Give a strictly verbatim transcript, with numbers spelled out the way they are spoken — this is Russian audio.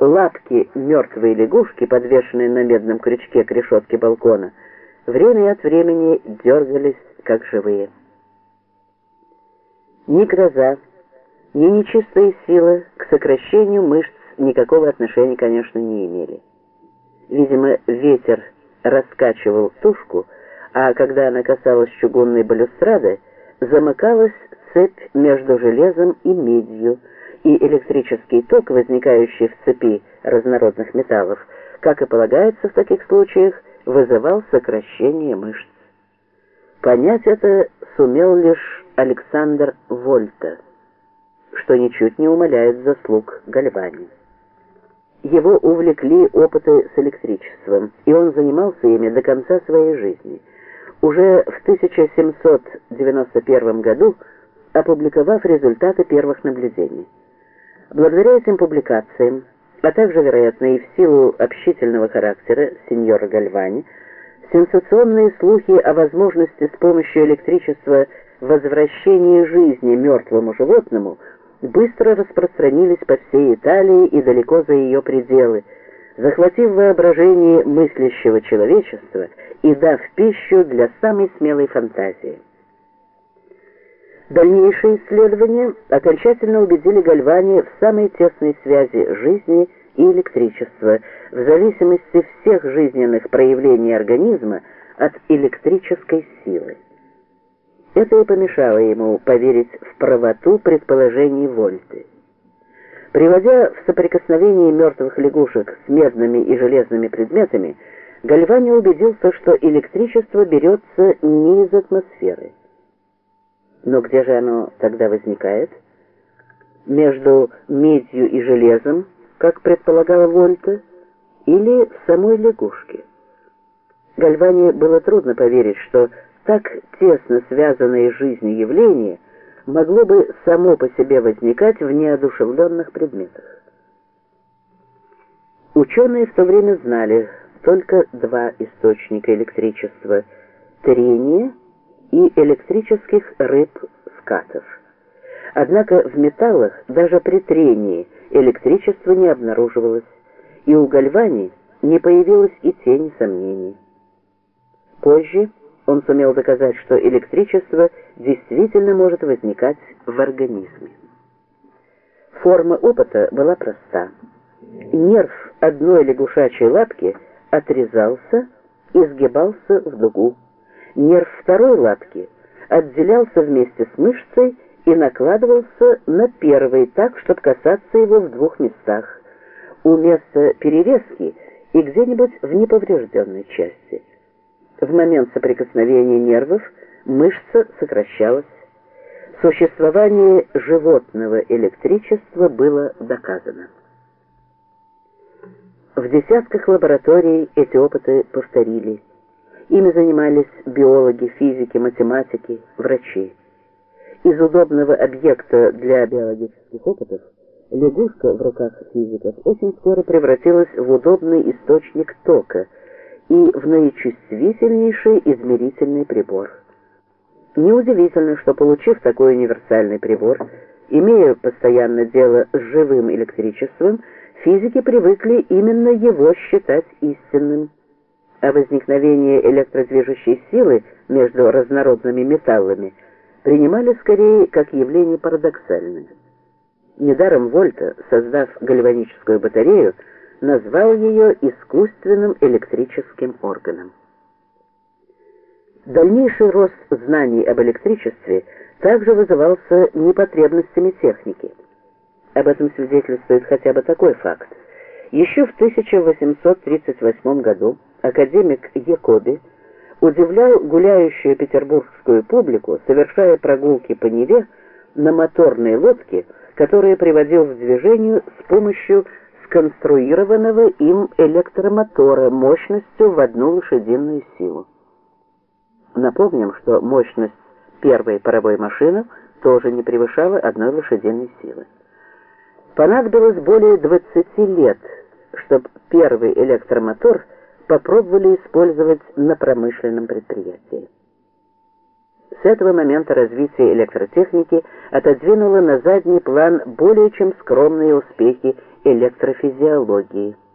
Лапки мертвой лягушки, подвешенные на медном крючке к решетке балкона, время от времени дергались, как живые. Ни гроза, ни нечистая сила к сокращению мышц никакого отношения, конечно, не имели. Видимо, ветер раскачивал тушку, а когда она касалась чугунной балюстрады, замыкалась цепь между железом и медью, и электрический ток, возникающий в цепи разнородных металлов, как и полагается в таких случаях, вызывал сокращение мышц. Понять это сумел лишь Александр Вольта, что ничуть не умаляет заслуг Гальвани. Его увлекли опыты с электричеством, и он занимался ими до конца своей жизни. Уже в тысяча семьсот девяносто первом году опубликовав результаты первых наблюдений. Благодаря этим публикациям, а также, вероятно, и в силу общительного характера сеньора Гальвани, сенсационные слухи о возможности с помощью электричества возвращения жизни мертвому животному быстро распространились по всей Италии и далеко за ее пределы, захватив воображение мыслящего человечества и дав пищу для самой смелой фантазии. Дальнейшие исследования окончательно убедили Гальвани в самой тесной связи жизни и электричества, в зависимости всех жизненных проявлений организма от электрической силы. Это и помешало ему поверить в правоту предположений Вольты. Приводя в соприкосновение мертвых лягушек с медными и железными предметами, Гальвани убедился, что электричество берется не из атмосферы. Но где же оно тогда возникает? Между медью и железом, как предполагала Вольта, или в самой лягушке? Гальвани было трудно поверить, что так тесно связанное с жизнью явление могло бы само по себе возникать в неодушевленных предметах. Ученые в то время знали только два источника электричества – трение и электрических рыб-скатов. Однако в металлах даже при трении электричество не обнаруживалось, и у Гальвани не появилось и тени сомнений. Позже он сумел доказать, что электричество действительно может возникать в организме. Форма опыта была проста. Нерв одной лягушачьей лапки отрезался и сгибался в дугу. Нерв второй лапки отделялся вместе с мышцей и накладывался на первый так, чтобы касаться его в двух местах, у места перерезки и где-нибудь в неповрежденной части. В момент соприкосновения нервов мышца сокращалась. Существование животного электричества было доказано. В десятках лабораторий эти опыты повторили. Ими занимались биологи, физики, математики, врачи. Из удобного объекта для биологических опытов лягушка в руках физиков очень скоро превратилась в удобный источник тока и в наичувствительнейший измерительный прибор. Неудивительно, что, получив такой универсальный прибор, имея постоянно дело с живым электричеством, физики привыкли именно его считать истинным. А возникновение электродвижущей силы между разнородными металлами принимали скорее как явление парадоксальное. Недаром Вольта, создав гальваническую батарею, назвал ее искусственным электрическим органом. Дальнейший рост знаний об электричестве также вызывался непотребностями техники. Об этом свидетельствует хотя бы такой факт. Еще в тысяча восемьсот тридцать восьмом году академик Якоби удивлял гуляющую петербургскую публику, совершая прогулки по Неве на моторной лодке, которая приводил в движение с помощью сконструированного им электромотора мощностью в одну лошадиную силу. Напомним, что мощность первой паровой машины тоже не превышала одной лошадиной силы. Понадобилось более двадцати лет, чтобы первый электромотор попробовали использовать на промышленном предприятии. С этого момента развитие электротехники отодвинуло на задний план более чем скромные успехи электрофизиологии.